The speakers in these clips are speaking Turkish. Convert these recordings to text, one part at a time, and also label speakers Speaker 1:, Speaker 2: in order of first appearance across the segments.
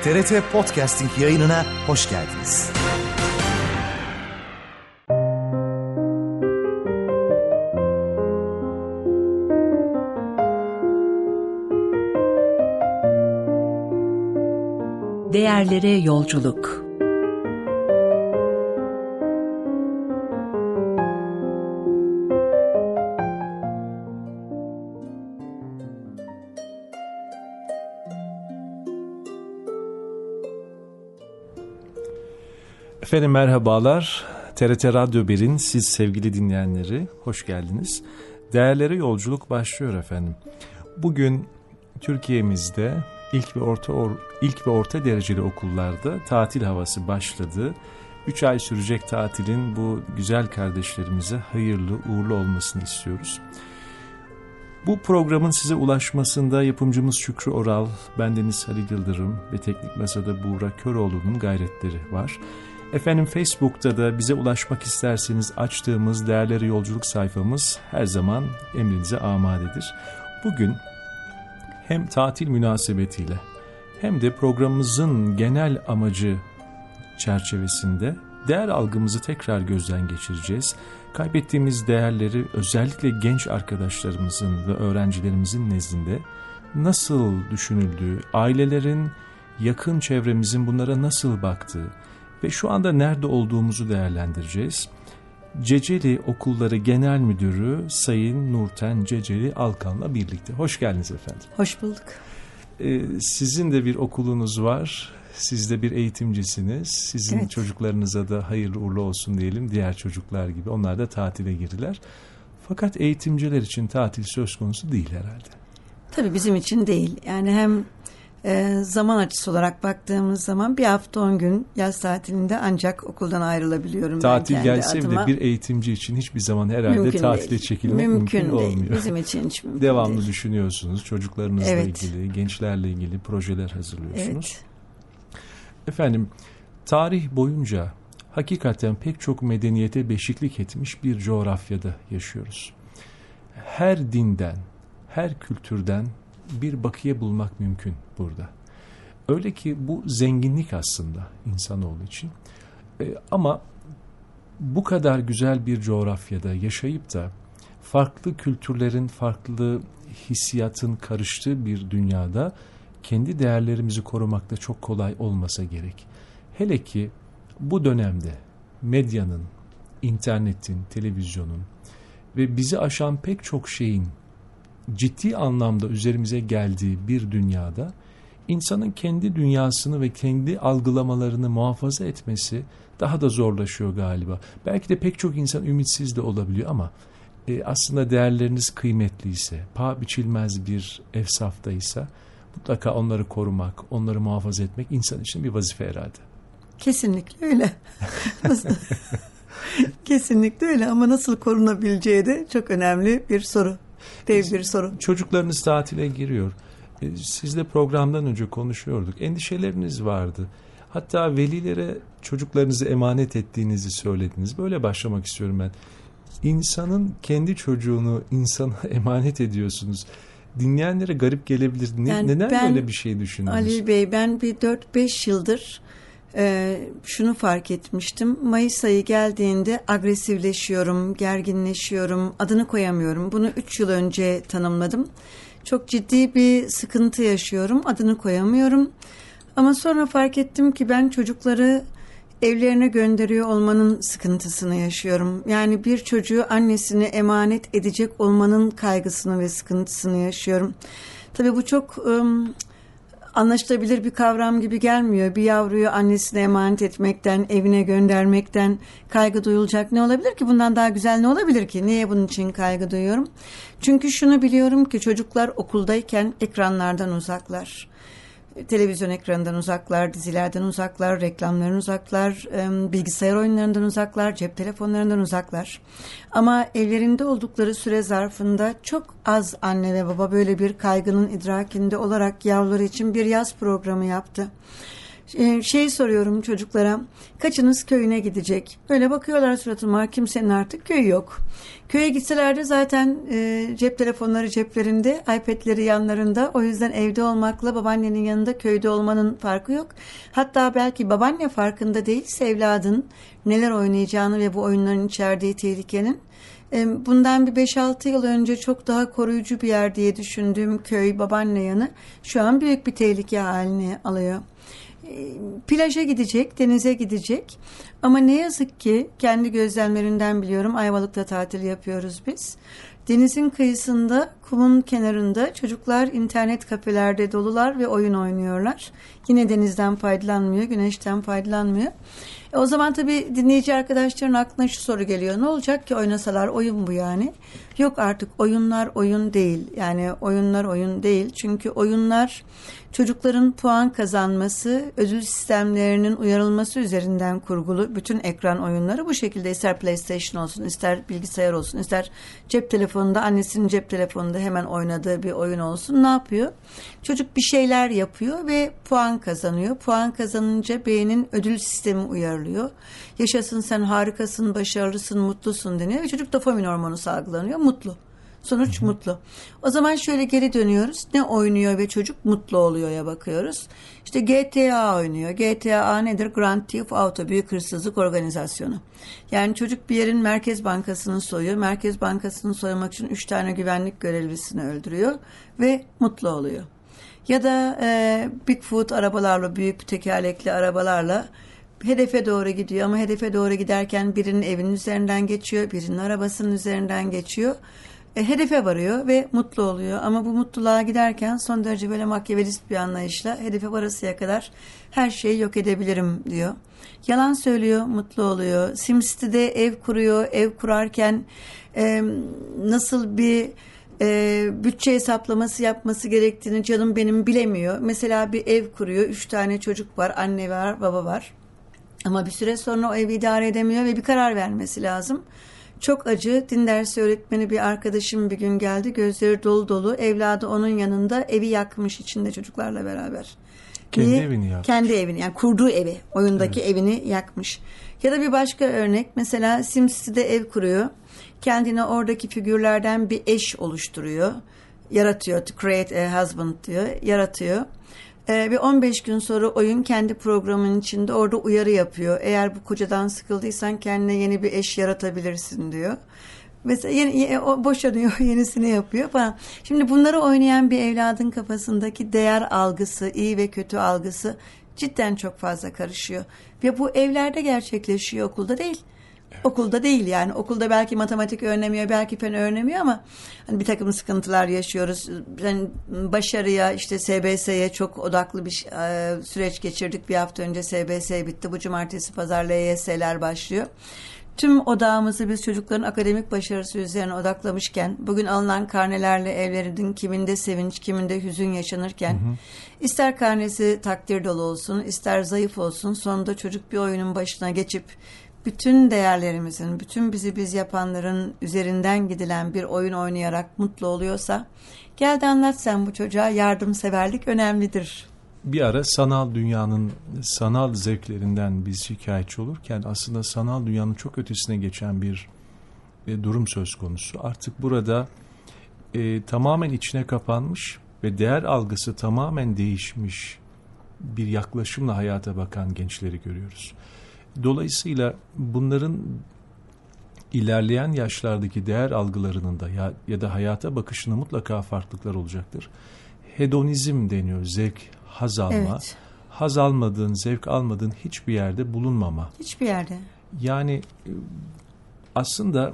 Speaker 1: TRT Podcasting yayınına hoş geldiniz.
Speaker 2: Değerlere yolculuk.
Speaker 3: Efendim merhabalar. TRT Radyo 1'in siz sevgili dinleyenleri hoş geldiniz. Değerlere yolculuk başlıyor efendim. Bugün Türkiye'mizde ilk ve orta dereceli okullarda tatil havası başladı. 3 ay sürecek tatilin bu güzel kardeşlerimize hayırlı uğurlu olmasını istiyoruz. Bu programın size ulaşmasında yapımcımız Şükrü Oral, bendeniz Halil Yıldırım ve Teknik Masa'da Buğra Köroğlu'nun gayretleri var. Efendim Facebook'ta da bize ulaşmak isterseniz açtığımız Değerlere Yolculuk sayfamız her zaman emrinize amadedir. Bugün hem tatil münasebetiyle hem de programımızın genel amacı çerçevesinde değer algımızı tekrar gözden geçireceğiz. Kaybettiğimiz değerleri özellikle genç arkadaşlarımızın ve öğrencilerimizin nezdinde nasıl düşünüldüğü, ailelerin, yakın çevremizin bunlara nasıl baktığı ve şu anda nerede olduğumuzu değerlendireceğiz. Ceceli Okulları Genel Müdürü Sayın Nurten Ceceli Alkan'la birlikte. Hoş geldiniz efendim.
Speaker 4: Hoş bulduk.
Speaker 3: Sizin de bir okulunuz var. Siz de bir eğitimcisiniz. Sizin evet. Çocuklarınıza da hayırlı uğurlu olsun diyelim. Diğer çocuklar gibi. Onlar da tatile girdiler. Fakat eğitimciler için tatil söz konusu değil herhalde.
Speaker 4: Tabii bizim için değil. Yani hem zaman açısı olarak baktığımız zaman bir hafta 10 gün yaz tatilinde ancak okuldan ayrılabiliyorum.
Speaker 3: Tatil gelse bile bir eğitimci için hiçbir zaman herhalde mümkün tatile değil. Çekilmek mümkün olmuyor.
Speaker 4: Bizim için hiç mümkün
Speaker 3: Devamlı
Speaker 4: değil.
Speaker 3: Düşünüyorsunuz. Çocuklarınızla
Speaker 4: evet.
Speaker 3: ilgili, gençlerle ilgili projeler hazırlıyorsunuz.
Speaker 4: Evet.
Speaker 3: Efendim, tarih boyunca hakikaten pek çok medeniyete beşiklik etmiş bir coğrafyada yaşıyoruz. Her dinden, her kültürden bir bakiye bulmak mümkün burada. Öyle ki bu zenginlik aslında insanoğlu için. Ama bu kadar güzel bir coğrafyada yaşayıp da farklı kültürlerin, farklı hissiyatın karıştığı bir dünyada kendi değerlerimizi korumak da çok kolay olmasa gerek. Hele ki bu dönemde medyanın, internetin, televizyonun ve bizi aşan pek çok şeyin ciddi anlamda üzerimize geldiği bir dünyada insanın kendi dünyasını ve kendi algılamalarını muhafaza etmesi daha da zorlaşıyor galiba. Belki de pek çok insan ümitsiz de olabiliyor ama aslında değerleriniz kıymetliyse, paha biçilmez bir efsaftaysa mutlaka onları korumak, onları muhafaza etmek insan için bir vazife herhalde.
Speaker 4: Kesinlikle öyle. Kesinlikle öyle ama nasıl korunabileceği de çok önemli bir soru. Dev bir soru.
Speaker 3: Çocuklarınız tatile giriyor. Sizle programdan önce konuşuyorduk. Endişeleriniz vardı. Hatta velilere çocuklarınızı emanet ettiğinizi söylediniz. Böyle başlamak istiyorum ben. İnsanın kendi çocuğunu insana emanet ediyorsunuz. Dinleyenlere garip gelebilir. Neden böyle bir şey düşündünüz?
Speaker 4: Ali Bey, ben bir 4-5 yıldır şunu fark etmiştim. Mayıs ayı geldiğinde agresifleşiyorum, gerginleşiyorum, adını koyamıyorum. Bunu 3 yıl önce tanımladım. Çok ciddi bir sıkıntı yaşıyorum, adını koyamıyorum. Ama sonra fark ettim ki ben çocukları evlerine gönderiyor olmanın sıkıntısını yaşıyorum. Yani bir çocuğu annesine emanet edecek olmanın kaygısını ve sıkıntısını yaşıyorum. Tabii bu çok anlaşılabilir bir kavram gibi gelmiyor. Bir yavruyu annesine emanet etmekten, evine göndermekten kaygı duyulacak ne olabilir ki? Bundan daha güzel ne olabilir ki? Niye bunun için kaygı duyuyorum? Çünkü şunu biliyorum ki çocuklar okuldayken ekranlardan uzaklar. Televizyon ekranından uzaklar, dizilerden uzaklar, reklamlardan uzaklar, bilgisayar oyunlarından uzaklar, cep telefonlarından uzaklar. Ama evlerinde oldukları süre zarfında çok az anne ve baba böyle bir kaygının idrakinde olarak yavruları için bir yaz programı yaptı. Şey soruyorum çocuklara, kaçınız köyüne gidecek? Böyle bakıyorlar suratıma, kimsenin artık köyü yok. Köye gitseler de zaten cep telefonları ceplerinde, iPad'leri yanlarında. O yüzden evde olmakla babaannenin yanında köyde olmanın farkı yok. Hatta belki babaanne farkında değilse evladın neler oynayacağını ve bu oyunların içerdiği tehlikenin. Bundan bir 5-6 yıl önce çok daha koruyucu bir yer diye düşündüğüm köy, babaanne yanı şu an büyük bir tehlike haline alıyor. Plaja gidecek, denize gidecek ama ne yazık ki kendi gözlemlerinden biliyorum, Ayvalık'ta tatil yapıyoruz biz. Denizin kıyısında, kumun kenarında çocuklar internet kafelerde dolular ve oyun oynuyorlar. Yine denizden faydalanmıyor, güneşten faydalanmıyor. O zaman tabii dinleyici arkadaşların aklına şu soru geliyor. Ne olacak ki oynasalar, oyun bu yani. Yok, artık oyunlar oyun değil. Yani oyunlar oyun değil. Çünkü oyunlar çocukların puan kazanması, ödül sistemlerinin uyarılması üzerinden kurgulu. Bütün ekran oyunları bu şekilde, ister PlayStation olsun, ister bilgisayar olsun, ister cep telefonunda, annesinin cep telefonunda hemen oynadığı bir oyun olsun. Ne yapıyor? Çocuk bir şeyler yapıyor ve puan kazanıyor. Puan kazanınca beynin ödül sistemi uyarılıyor. Yaşasın, sen harikasın, başarılısın, mutlusun deniyor ve çocuk dopamin hormonu salgılanıyor. Mutlu. Sonuç mutlu. O zaman şöyle geri dönüyoruz. Ne oynuyor ve çocuk mutlu oluyor ya bakıyoruz. İşte GTA oynuyor. GTA nedir? Grand Theft Auto, büyük hırsızlık organizasyonu. Yani çocuk bir yerin Merkez Bankası'nı soyuyor. Merkez Bankası'nı soymak için 3 tane güvenlik görevlisini öldürüyor ve mutlu oluyor. Ya da Bigfoot arabalarla, büyük tekerlekli arabalarla hedefe doğru gidiyor ama hedefe doğru giderken birinin evinin üzerinden geçiyor, birinin arabasının üzerinden geçiyor. Hedefe varıyor ve mutlu oluyor. Ama bu mutluluğa giderken son derece böyle makyavelist bir anlayışla hedefe varasıya kadar her şeyi yok edebilirim diyor. Yalan söylüyor, mutlu oluyor. SimCity'de ev kuruyor. Ev kurarken nasıl bir bütçe hesaplaması yapması gerektiğini canım benim bilemiyor. Mesela bir ev kuruyor. 3 tane çocuk var. Anne var, baba var. Ama bir süre sonra o evi idare edemiyor ve bir karar vermesi lazım. Çok acı. Din dersi öğretmeni bir arkadaşım bir gün geldi. Gözleri dolu dolu. Evladı onun yanında, evi yakmış içinde çocuklarla beraber.
Speaker 3: Kendi evini yakmış.
Speaker 4: Kendi evini, yani kurduğu evi. Oyundaki evini yakmış. Ya da bir başka örnek. Mesela SimCity'de ev kuruyor. Kendine oradaki figürlerden bir eş oluşturuyor. Yaratıyor. To create a husband diyor. Yaratıyor. Ve 15 gün sonra oyun kendi programının içinde orada uyarı yapıyor. Eğer bu kocadan sıkıldıysan kendine yeni bir eş yaratabilirsin diyor. Mesela o boşanıyor, yenisini yapıyor falan. Şimdi bunları oynayan bir evladın kafasındaki değer algısı, iyi ve kötü algısı cidden çok fazla karışıyor. Ve bu evlerde gerçekleşiyor, okulda değil. Evet. Okulda değil yani. Okulda belki matematik öğrenemiyor, belki fen öğrenemiyor ama hani bir takım sıkıntılar yaşıyoruz. Yani başarıya, işte SBS'ye çok odaklı bir süreç geçirdik. Bir hafta önce SBS bitti. Bu cumartesi pazar LYS'ler başlıyor. Tüm odağımızı biz çocukların akademik başarısı üzerine odaklamışken, bugün alınan karnelerle evlerinin kiminde sevinç, kiminde hüzün yaşanırken, ister karnesi takdir dolu olsun, ister zayıf olsun, sonunda çocuk bir oyunun başına geçip bütün değerlerimizin, bütün bizi biz yapanların üzerinden gidilen bir oyun oynayarak mutlu oluyorsa, gel de anlat sen bu çocuğa, yardımseverlik önemlidir.
Speaker 3: Bir ara sanal dünyanın sanal zevklerinden biz şikayetçi olurken aslında sanal dünyanın çok ötesine geçen bir durum söz konusu. Artık burada tamamen içine kapanmış ve değer algısı tamamen değişmiş bir yaklaşımla hayata bakan gençleri görüyoruz. Dolayısıyla bunların ilerleyen yaşlardaki değer algılarının da ya da hayata bakışında mutlaka farklılıklar olacaktır. Hedonizm deniyor, zevk, haz alma. Evet. Haz almadığın, zevk almadığın hiçbir yerde bulunmama.
Speaker 4: Hiçbir yerde.
Speaker 3: Yani aslında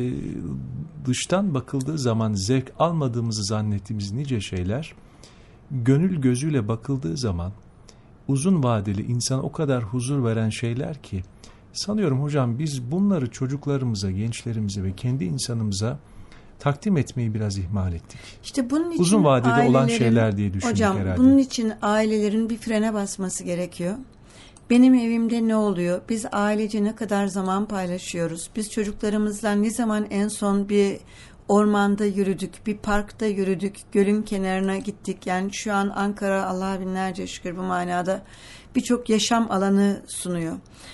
Speaker 3: dıştan bakıldığı zaman zevk almadığımızı zannettiğimiz nice şeyler, gönül gözüyle bakıldığı zaman uzun vadeli insana o kadar huzur veren şeyler ki, sanıyorum hocam biz bunları çocuklarımıza, gençlerimize ve kendi insanımıza takdim etmeyi biraz ihmal ettik.
Speaker 4: İşte bunun için
Speaker 3: uzun vadede olan şeyler diye düşündük
Speaker 4: hocam,
Speaker 3: herhalde.
Speaker 4: Bunun için ailelerin bir frene basması gerekiyor. Benim evimde ne oluyor? Biz ailece ne kadar zaman paylaşıyoruz? Biz çocuklarımızla ne zaman en son bir ormanda yürüdük, bir parkta yürüdük, gölün kenarına gittik. Yani şu an Ankara Allah'a binlerce şükür bu manada birçok yaşam alanı sunuyor.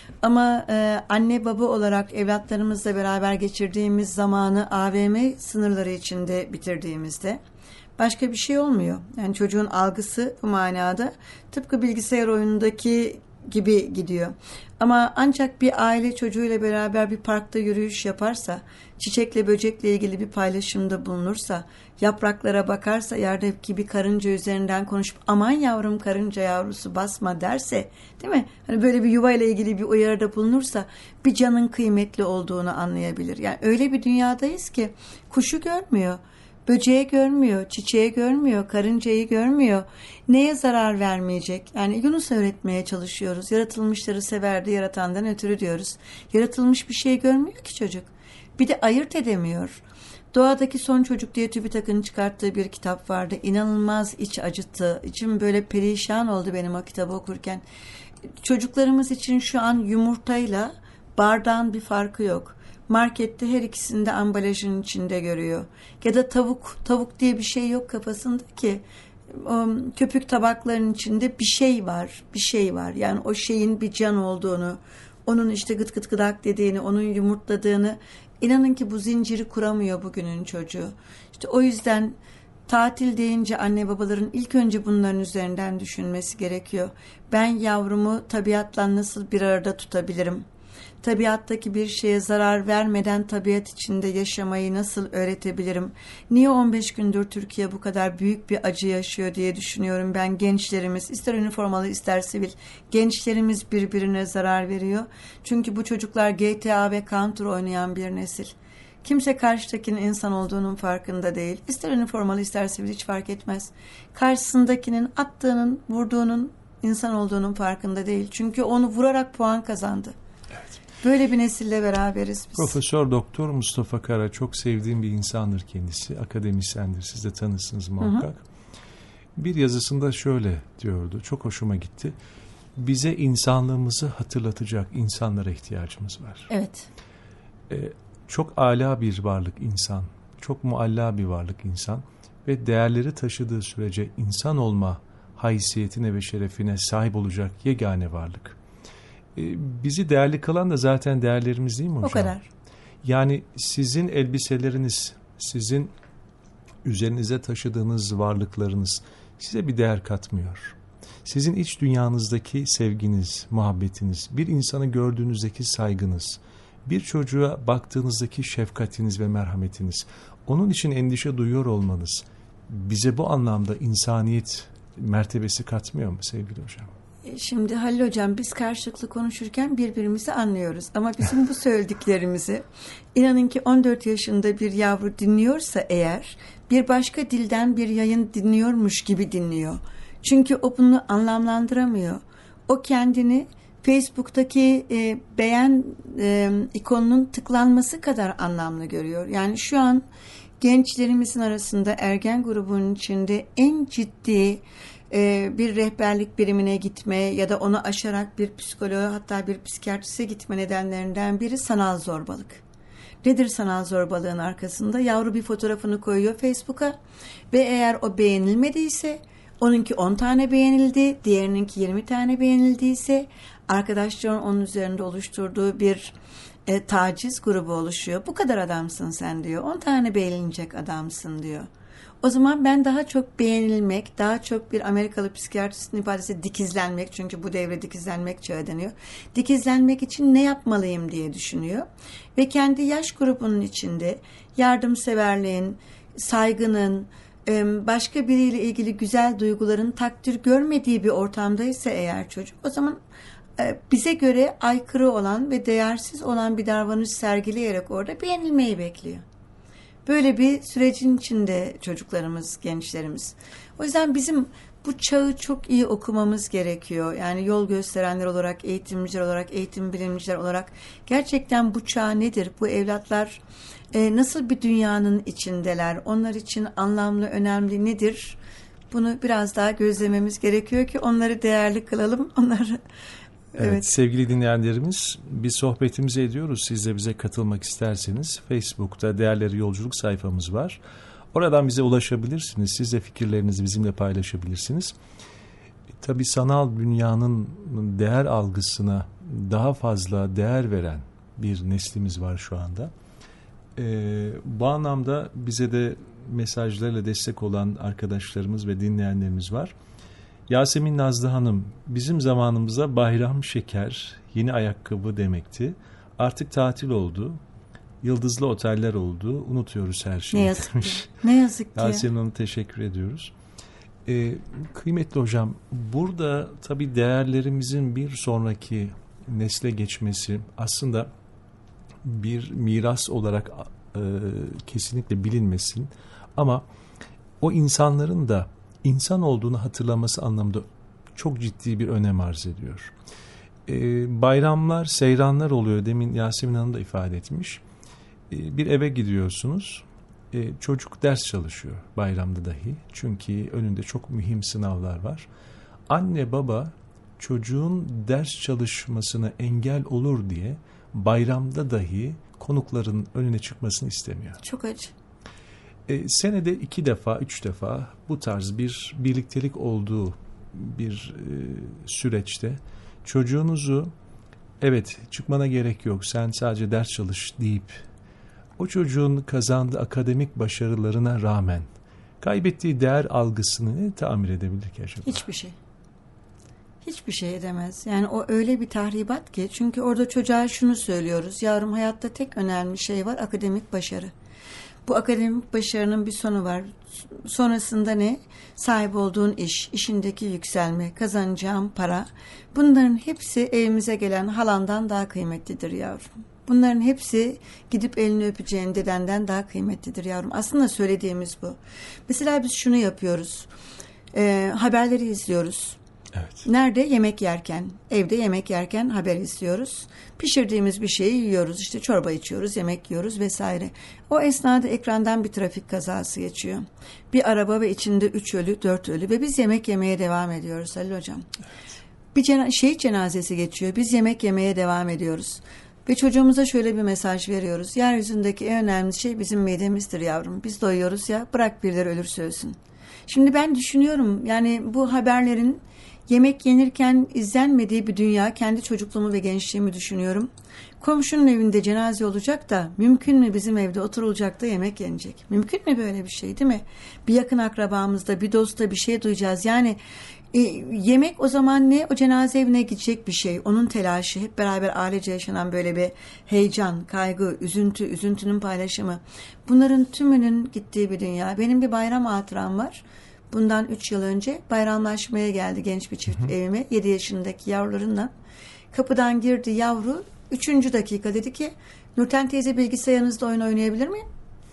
Speaker 4: Ama anne baba olarak evlatlarımızla beraber geçirdiğimiz zamanı AVM sınırları içinde bitirdiğimizde başka bir şey olmuyor. Yani çocuğun algısı bu manada tıpkı bilgisayar oyunundaki gibi gidiyor. Ama ancak bir aile çocuğuyla beraber bir parkta yürüyüş yaparsa, çiçekle böcekle ilgili bir paylaşımda bulunursa, yapraklara bakarsa, yerdeki bir karınca üzerinden konuşup aman yavrum karınca yavrusu basma derse, değil mi? Hani böyle bir yuva ile ilgili bir uyarıda bulunursa bir canın kıymetli olduğunu anlayabilir. Yani öyle bir dünyadayız ki kuşu görmüyor. Böceği görmüyor, çiçeği görmüyor, karıncayı görmüyor. Neye zarar vermeyecek? Yani Yunus öğretmeye çalışıyoruz. Yaratılmışları severdi, yaratandan ötürü diyoruz. Yaratılmış bir şey görmüyor ki çocuk. Bir de ayırt edemiyor. Doğadaki Son Çocuk diye TÜBİTAK'ın çıkarttığı bir kitap vardı. İnanılmaz iç acıttı. İçim böyle perişan oldu benim o kitabı okurken. Çocuklarımız için şu an yumurtayla bardağın bir farkı yok. Markette her ikisini de ambalajın içinde görüyor. Ya da tavuk diye bir şey yok kafasında ki. O köpük tabakların içinde bir şey var. Yani o şeyin bir can olduğunu, onun işte gıt gıt gıdak dediğini, onun yumurtladığını, inanın ki bu zinciri kuramıyor bugünün çocuğu. İşte o yüzden tatil deyince anne babaların ilk önce bunların üzerinden düşünmesi gerekiyor. Ben yavrumu tabiatla nasıl bir arada tutabilirim? Tabiattaki bir şeye zarar vermeden tabiat içinde yaşamayı nasıl öğretebilirim? Niye 15 gündür Türkiye bu kadar büyük bir acı yaşıyor diye düşünüyorum ben. Gençlerimiz, ister üniformalı ister sivil, gençlerimiz birbirine zarar veriyor. Çünkü bu çocuklar GTA ve Counter oynayan bir nesil. Kimse karşıdakinin insan olduğunun farkında değil. İster üniformalı ister sivil hiç fark etmez. Karşısındakinin attığının, vurduğunun insan olduğunun farkında değil. Çünkü onu vurarak puan kazandı. Böyle bir nesille beraberiz biz.
Speaker 3: Profesör Doktor Mustafa Kara, çok sevdiğim bir insandır kendisi. Akademisyendir. Siz de tanırsınız muhakkak. Hı hı. Bir yazısında şöyle diyordu. Çok hoşuma gitti. Bize insanlığımızı hatırlatacak insanlara ihtiyacımız var.
Speaker 4: Evet.
Speaker 3: Çok âlâ bir varlık insan. Çok mualla bir varlık insan. Ve değerleri taşıdığı sürece insan olma haysiyetine ve şerefine sahip olacak yegane varlık. Bizi değerli kılan da zaten değerlerimiz değil mi hocam?
Speaker 4: O kadar.
Speaker 3: Yani sizin elbiseleriniz, sizin üzerinize taşıdığınız varlıklarınız size bir değer katmıyor. Sizin iç dünyanızdaki sevginiz, muhabbetiniz, bir insanı gördüğünüzdeki saygınız, bir çocuğa baktığınızdaki şefkatiniz ve merhametiniz, onun için endişe duyuyor olmanız bize bu anlamda insaniyet mertebesi katmıyor mu sevgili hocam?
Speaker 4: Şimdi Halil Hocam, biz karşılıklı konuşurken birbirimizi anlıyoruz. Ama bizim bu söylediklerimizi inanın ki 14 yaşında bir yavru dinliyorsa eğer, bir başka dilden bir yayın dinliyormuş gibi dinliyor. Çünkü o bunu anlamlandıramıyor. O kendini Facebook'taki beğen ikonunun tıklanması kadar anlamlı görüyor. Yani şu an gençlerimizin arasında ergen grubunun içinde en ciddi bir rehberlik birimine gitme ya da onu aşarak bir psikoloğa, hatta bir psikiyatriste gitme nedenlerinden biri sanal zorbalık. Nedir sanal zorbalığın arkasında? Yavru bir fotoğrafını koyuyor Facebook'a ve eğer o beğenilmediyse, onunki 10 tane beğenildi, diğerininki 20 tane beğenildiyse, arkadaşların onun üzerinde oluşturduğu bir taciz grubu oluşuyor. Bu kadar adamsın sen diyor. 10 tane beğenilecek adamsın diyor. O zaman ben daha çok beğenilmek, daha çok bir Amerikalı psikiyatristin ifadesi dikizlenmek, çünkü bu devre dikizlenmek çağı deniyor. Dikizlenmek için ne yapmalıyım diye düşünüyor. Ve kendi yaş grubunun içinde yardımseverliğin, saygının, başka biriyle ilgili güzel duyguların takdir görmediği bir ortamdaysa eğer çocuk, o zaman bize göre aykırı olan ve değersiz olan bir davranış sergileyerek orada beğenilmeyi bekliyor. Böyle bir sürecin içinde çocuklarımız, gençlerimiz. O yüzden bizim bu çağı çok iyi okumamız gerekiyor. Yani yol gösterenler olarak, eğitimciler olarak, eğitim bilimciler olarak gerçekten bu çağ nedir? Bu evlatlar nasıl bir dünyanın içindeler? Onlar için anlamlı, önemli nedir? Bunu biraz daha gözlememiz gerekiyor ki onları değerli kılalım. Onları
Speaker 3: Evet, sevgili dinleyenlerimiz, bir sohbetimizi ediyoruz. Siz de bize katılmak isterseniz Facebook'ta Değerleri Yolculuk sayfamız var. Oradan bize ulaşabilirsiniz. Siz de fikirlerinizi bizimle paylaşabilirsiniz. Tabii sanal dünyanın değer algısına daha fazla değer veren bir neslimiz var şu anda. Bu anlamda bize de mesajlarla destek olan arkadaşlarımız ve dinleyenlerimiz var. Yasemin Nazlı Hanım, bizim zamanımızda bayram şeker, yeni ayakkabı demekti. Artık tatil oldu. Yıldızlı oteller oldu. Unutuyoruz her şeyi.
Speaker 4: Ne yazık ki. Ne yazık ki.
Speaker 3: Yasemin Hanım teşekkür ediyoruz. Kıymetli hocam, burada tabii değerlerimizin bir sonraki nesle geçmesi aslında bir miras olarak kesinlikle bilinmesin. Ama o insanların da insan olduğunu hatırlaması anlamda çok ciddi bir önem arz ediyor. Bayramlar, seyranlar oluyor. Demin Yasemin Hanım da ifade etmiş. Bir eve gidiyorsunuz. Çocuk ders çalışıyor bayramda dahi. Çünkü önünde çok mühim sınavlar var. Anne baba çocuğun ders çalışmasına engel olur diye bayramda dahi konukların önüne çıkmasını istemiyor.
Speaker 4: Çok acı.
Speaker 3: Senede 2 defa, 3 defa bu tarz bir birliktelik olduğu bir süreçte çocuğunuzu evet çıkmana gerek yok, sen sadece ders çalış deyip o çocuğun kazandığı akademik başarılarına rağmen kaybettiği değer algısını ne tamir edebilir ki acaba?
Speaker 4: Hiçbir şey. Hiçbir şey edemez. Yani o öyle bir tahribat ki, çünkü orada çocuğa şunu söylüyoruz: yavrum, hayatta tek önemli şey var, akademik başarı. Bu akademik başarının bir sonu var. Sonrasında ne? Sahip olduğun iş, işindeki yükselme, kazanacağın para. Bunların hepsi evimize gelen halandan daha kıymetlidir yavrum. Bunların hepsi gidip elini öpeceğin dedenden daha kıymetlidir yavrum. Aslında söylediğimiz bu. Mesela biz şunu yapıyoruz. Haberleri izliyoruz.
Speaker 3: Evet.
Speaker 4: Nerede? Yemek yerken. Evde yemek yerken haber izliyoruz. Pişirdiğimiz bir şeyi yiyoruz. İşte çorba içiyoruz, yemek yiyoruz vesaire. O esnada ekrandan bir trafik kazası geçiyor. Bir araba ve içinde 3 ölü, 4 ölü ve biz yemek yemeye devam ediyoruz Halil Hocam. Evet. Bir şehit cenazesi geçiyor. Biz yemek yemeye devam ediyoruz. Ve çocuğumuza şöyle bir mesaj veriyoruz: yeryüzündeki en önemli şey bizim midemizdir yavrum. Biz doyuyoruz ya, bırak birileri ölürse ölsün. Şimdi ben düşünüyorum, yani bu haberlerin yemek yenirken izlenmediği bir dünya, kendi çocukluğumu ve gençliğimi düşünüyorum. Komşunun evinde cenaze olacak da mümkün mü bizim evde oturulacak da yemek yenecek? Mümkün mü böyle bir şey, değil mi? Bir yakın akrabamızda, bir dostta bir şey duyacağız. Yani yemek o zaman ne? O cenaze evine gidecek bir şey. Onun telaşı, hep beraber ailece yaşanan böyle bir heyecan, kaygı, üzüntü, üzüntünün paylaşımı. Bunların tümünün gittiği bir dünya. Benim bir bayram hatıram var. Bundan 3 yıl önce bayramlaşmaya geldi genç bir çift evime. 7 yaşındaki yavrularınla. Kapıdan girdi yavru. 3. dakika dedi ki, Nurten teyze, bilgisayarınızda oyun oynayabilir miyim?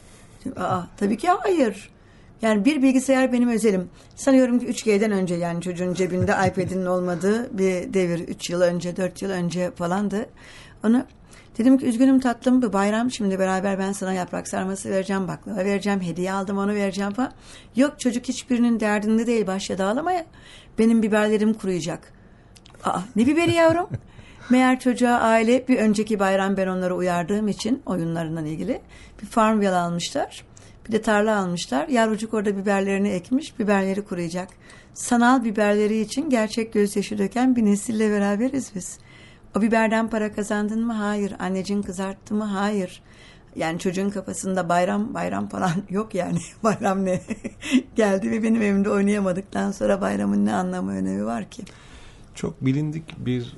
Speaker 4: Tabii ki hayır. Yani bir bilgisayar benim özelim. Sanıyorum ki 3G'den önce, yani çocuğun cebinde iPad'inin olmadığı bir devir. 3 yıl önce, 4 yıl önce falandı. Onu dedim ki, üzgünüm tatlım, bu bayram, şimdi beraber ben sana yaprak sarması vereceğim, baklava vereceğim, hediye aldım onu vereceğim falan. Yok, çocuk hiçbirinin derdinde değil, başladı ağlamaya. Benim biberlerim kuruyacak. Ne biberi yavrum? Meğer çocuğa aile bir önceki bayram, ben onları uyardığım için oyunlarından ilgili bir Farmville almışlar. Bir de tarla almışlar. Yavrucuk orada biberlerini ekmiş. Biberleri kuruyacak. Sanal biberleri için gerçek gözyaşı döken bir nesille beraberiz biz. O biberden para kazandın mı? Hayır. Anneciğin kızarttı mı? Hayır. Yani çocuğun kafasında bayram falan yok yani. Bayram ne? Geldi ve benim evimde oynayamadıktan sonra bayramın ne anlamı, önemi var ki?
Speaker 3: Çok bilindik bir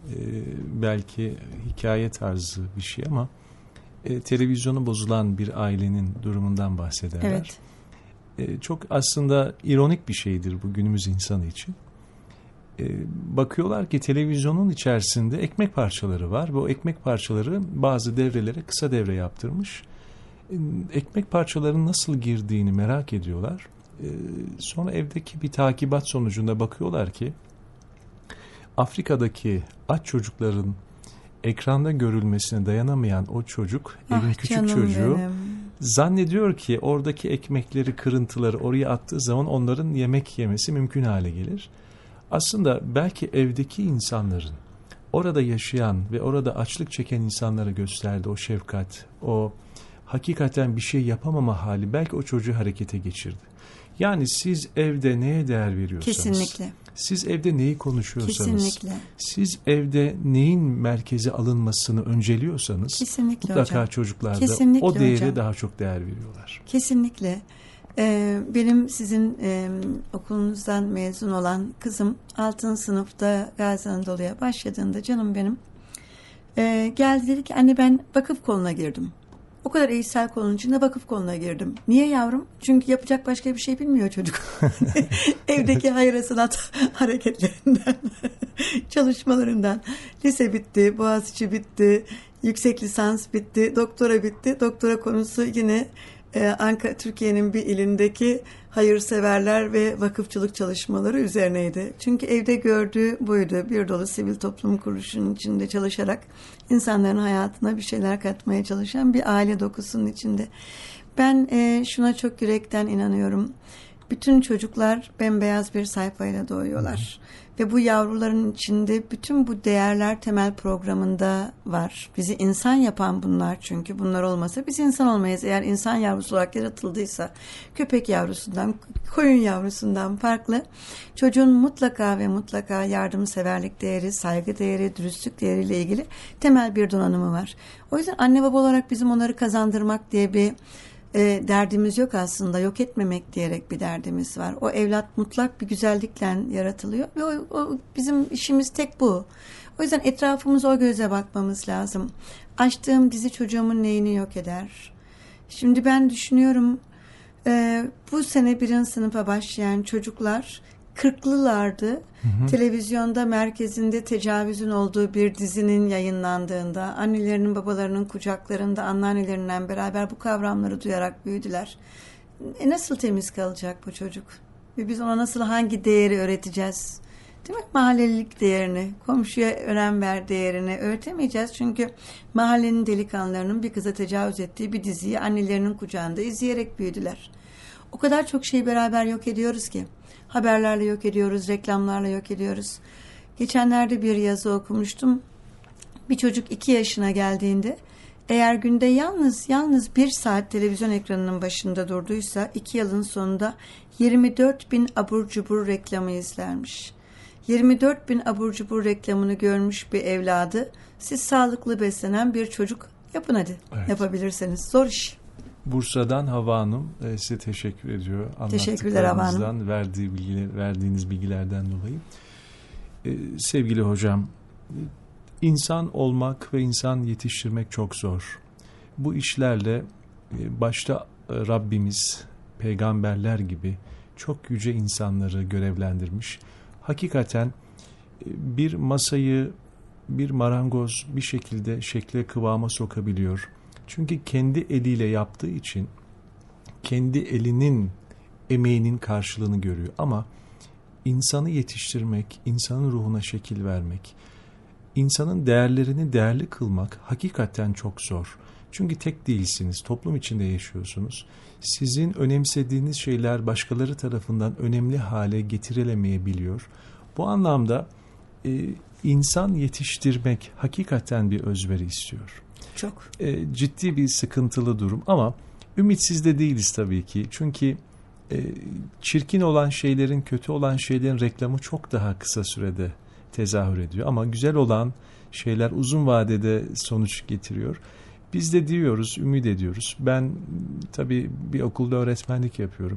Speaker 3: belki hikaye tarzı bir şey ama televizyonu bozulan bir ailenin durumundan bahsederler. Evet. Çok aslında ironik bir şeydir bu günümüz insanı için. Bakıyorlar ki televizyonun içerisinde ekmek parçaları var. Bu ekmek parçaları bazı devrelere kısa devre yaptırmış. Ekmek parçalarının nasıl girdiğini merak ediyorlar. Sonra evdeki bir takibat sonucunda bakıyorlar ki Afrika'daki aç çocukların ekranda görülmesine dayanamayan o çocuk, evin küçük çocuğu zannediyor ki oradaki ekmekleri, kırıntıları oraya attığı zaman onların yemek yemesi mümkün hale gelir. Aslında belki evdeki insanların orada yaşayan ve orada açlık çeken insanlara gösterdi o şefkat, o hakikaten bir şey yapamama hali belki o çocuğu harekete geçirdi. Yani siz evde neye değer veriyorsanız,
Speaker 4: kesinlikle.
Speaker 3: Siz evde neyi konuşuyorsanız,
Speaker 4: Kesinlikle.
Speaker 3: siz evde neyin merkeze alınmasını önceliyorsanız,
Speaker 4: kesinlikle
Speaker 3: mutlaka
Speaker 4: hocam.
Speaker 3: çocuklar da
Speaker 4: Kesinlikle
Speaker 3: o değere
Speaker 4: hocam.
Speaker 3: daha çok değer veriyorlar.
Speaker 4: Kesinlikle. Benim sizin okulunuzdan mezun olan kızım 6. sınıfta Gazi Anadolu'ya başladığında canım benim geldi dedi ki anne ben vakıf koluna girdim. O kadar eğitsel kolun içinde vakıf koluna girdim. Niye yavrum? Çünkü yapacak başka bir şey bilmiyor çocuk. Evdeki hayır sanat hareketlerinden, çalışmalarından. Lise bitti, Boğaziçi bitti, yüksek lisans bitti, doktora bitti. Doktora konusu yine Türkiye'nin bir ilindeki hayırseverler ve vakıfçılık çalışmaları üzerineydi. Çünkü evde gördüğü buydu. Bir dolu sivil toplum kuruluşunun içinde çalışarak insanların hayatına bir şeyler katmaya çalışan bir aile dokusunun içinde. Ben şuna çok yürekten inanıyorum. Bütün çocuklar bembeyaz bir sayfayla doğuyorlar. Ve bu yavruların içinde bütün bu değerler temel programında var. Bizi insan yapan bunlar çünkü. Bunlar olmasa biz insan olmayız. Eğer insan yavrusu olarak yaratıldıysa köpek yavrusundan, koyun yavrusundan farklı. Çocuğun mutlaka ve mutlaka yardımseverlik değeri, saygı değeri, dürüstlük değeriyle ilgili temel bir donanımı var. O yüzden anne baba olarak bizim onları kazandırmak diye bir derdimiz yok aslında. Yok etmemek diyerek bir derdimiz var. O evlat mutlak bir güzellikle yaratılıyor ve o bizim işimiz tek bu. O yüzden etrafımıza o göze bakmamız lazım. Açtığım dizi çocuğumun neyini yok eder? Şimdi ben düşünüyorum bu sene 1. sınıfa başlayan çocuklar 40'lılardı. Televizyonda merkezinde tecavüzün olduğu bir dizinin yayınlandığında annelerinin babalarının kucaklarında anneannelerinden beraber bu kavramları duyarak büyüdüler. Nasıl temiz kalacak bu çocuk? Ve biz ona nasıl hangi değeri öğreteceğiz? Değil mi? Mahallelilik değerini, komşuya önem ver değerini öğretemeyeceğiz. Çünkü mahallenin delikanlılarının bir kıza tecavüz ettiği bir diziyi annelerinin kucağında izleyerek büyüdüler. O kadar çok şeyi beraber yok ediyoruz ki. Haberlerle yok ediyoruz, reklamlarla yok ediyoruz. Geçenlerde bir yazı okumuştum. Bir çocuk 2 yaşına geldiğinde eğer günde yalnız 1 saat televizyon ekranının başında durduysa 2 yılın sonunda 24.000 abur cubur reklamı izlermiş. 24.000 abur cubur reklamını görmüş bir evladı siz sağlıklı beslenen bir çocuk yapın hadi. Evet. Yapabilirseniz. Zor iş.
Speaker 3: Bursa'dan Hava Hanım size teşekkür ediyor.
Speaker 4: Teşekkürler Hava Hanım.
Speaker 3: Verdiğiniz bilgilerden dolayı. Sevgili hocam, insan olmak ve insan yetiştirmek çok zor. Bu işlerle başta Rabbimiz, peygamberler gibi çok yüce insanları görevlendirmiş. Hakikaten bir masayı bir marangoz bir şekilde şekle kıvama sokabiliyor. Çünkü kendi eliyle yaptığı için kendi elinin emeğinin karşılığını görüyor. Ama insanı yetiştirmek, insanın ruhuna şekil vermek, insanın değerlerini değerli kılmak hakikaten çok zor. Çünkü tek değilsiniz, toplum içinde yaşıyorsunuz. Sizin önemsediğiniz şeyler başkaları tarafından önemli hale getirilemeyebiliyor. Bu anlamda insan yetiştirmek hakikaten bir özveri istiyor.
Speaker 4: Çok.
Speaker 3: Ciddi bir sıkıntılı durum ama ümitsiz de değiliz tabii ki. Çünkü çirkin olan şeylerin, kötü olan şeylerin reklamı çok daha kısa sürede tezahür ediyor. Ama güzel olan şeyler uzun vadede sonuç getiriyor. Biz de diyoruz, ümit ediyoruz. Ben tabii bir okulda öğretmenlik yapıyorum.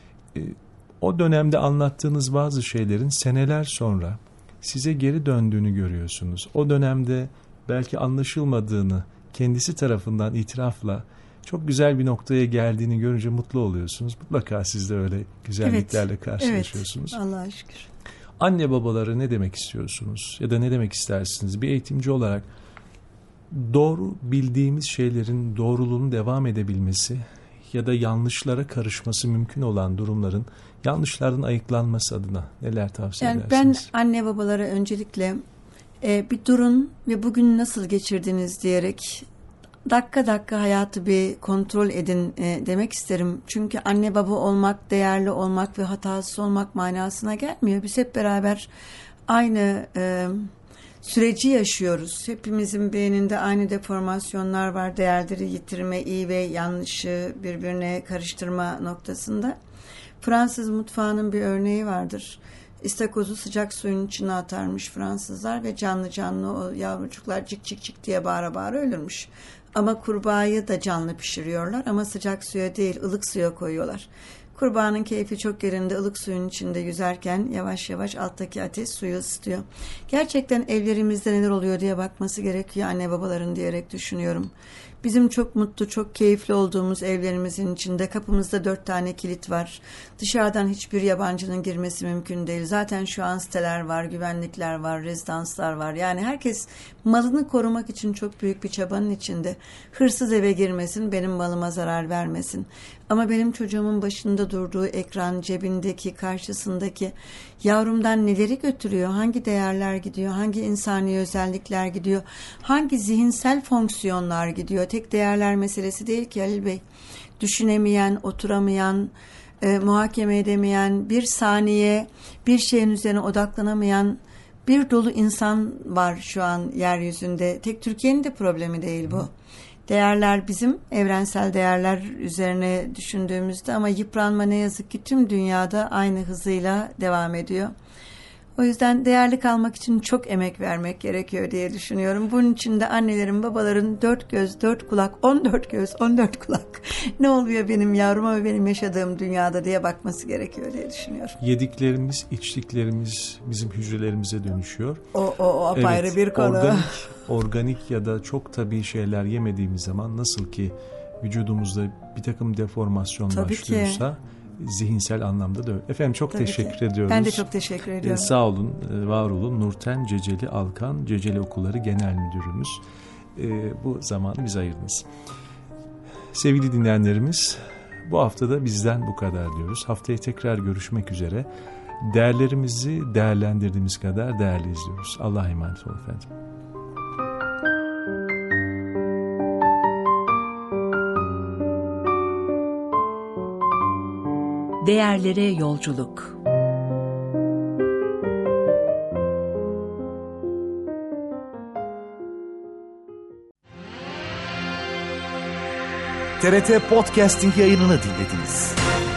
Speaker 3: O dönemde anlattığınız bazı şeylerin seneler sonra size geri döndüğünü görüyorsunuz. O dönemde belki anlaşılmadığını kendisi tarafından itirafla çok güzel bir noktaya geldiğini görünce mutlu oluyorsunuz. Mutlaka siz de öyle güzelliklerle karşılaşıyorsunuz.
Speaker 4: Evet, Allah'a şükür.
Speaker 3: Anne babaları ne demek istiyorsunuz ya da ne demek istersiniz? Bir eğitimci olarak doğru bildiğimiz şeylerin doğruluğunun devam edebilmesi ya da yanlışlara karışması mümkün olan durumların yanlışlardan ayıklanması adına neler tavsiye edersiniz?
Speaker 4: Ben anne babalara öncelikle bir durun ve bugün nasıl geçirdiniz diyerek dakika hayatı bir kontrol edin demek isterim. Çünkü anne baba olmak, değerli olmak ve hatasız olmak manasına gelmiyor. Biz hep beraber aynı süreci yaşıyoruz. Hepimizin beyninde aynı deformasyonlar var. Değerleri yitirme, iyi ve yanlışı birbirine karıştırma noktasında. Fransız mutfağının bir örneği vardır. İstakozu sıcak suyun içine atarmış Fransızlar ve canlı canlı o yavrucuklar cik cik cik diye bağıra bağıra ölürmüş. Ama kurbağayı da canlı pişiriyorlar ama sıcak suya değil, ılık suya koyuyorlar. Kurbağanın keyfi çok yerinde, ılık suyun içinde yüzerken yavaş yavaş alttaki ateş suyu ısıtıyor. Gerçekten evlerimizde neler oluyor diye bakması gerekiyor anne babaların diyerek düşünüyorum. Bizim çok mutlu, çok keyifli olduğumuz evlerimizin içinde kapımızda 4 tane kilit var. Dışarıdan hiçbir yabancının girmesi mümkün değil. Zaten şu an siteler var, güvenlikler var, rezidanslar var. Yani herkes malını korumak için çok büyük bir çabanın içinde. Hırsız eve girmesin, benim malıma zarar vermesin. Ama benim çocuğumun başında durduğu ekran, cebindeki, karşısındaki yavrumdan neleri götürüyor, hangi değerler gidiyor, hangi insani özellikler gidiyor, hangi zihinsel fonksiyonlar gidiyor. Tek değerler meselesi değil ki Halil Bey. Düşünemeyen, oturamayan, muhakeme edemeyen, bir saniye bir şeyin üzerine odaklanamayan bir dolu insan var şu an yeryüzünde. Tek Türkiye'nin de problemi değil bu. Değerler bizim evrensel değerler üzerine düşündüğümüzde ama yıpranma ne yazık ki tüm dünyada aynı hızıyla devam ediyor. O yüzden değerli kalmak için çok emek vermek gerekiyor diye düşünüyorum. Bunun için de annelerin, babaların 4 göz, 4 kulak, 14 göz, 14 kulak ne oluyor benim yavruma ve benim yaşadığım dünyada diye bakması gerekiyor diye düşünüyorum.
Speaker 3: Yediklerimiz, içtiklerimiz bizim hücrelerimize dönüşüyor.
Speaker 4: O apayrı evet, bir konu.
Speaker 3: Organik ya da çok tabii şeyler yemediğimiz zaman nasıl ki vücudumuzda bir takım deformasyon başlıyorsa zihinsel anlamda da öyle. Efendim çok tabii teşekkür ediyoruz.
Speaker 4: Ben de çok teşekkür ediyorum.
Speaker 3: Sağ olun, var olun. Nurten Ceceli Alkan, Ceceli Okulları Genel Müdürümüz. Bu zamanı bize ayırdınız. Sevgili dinleyenlerimiz, bu haftada bizden bu kadar diyoruz. Haftaya tekrar görüşmek üzere. Değerlerimizi değerlendirdiğimiz kadar değerli izliyoruz. Allah'a emanet olun efendim.
Speaker 2: Değerlere yolculuk.
Speaker 1: TRT Podcasting yayınını dinlediniz.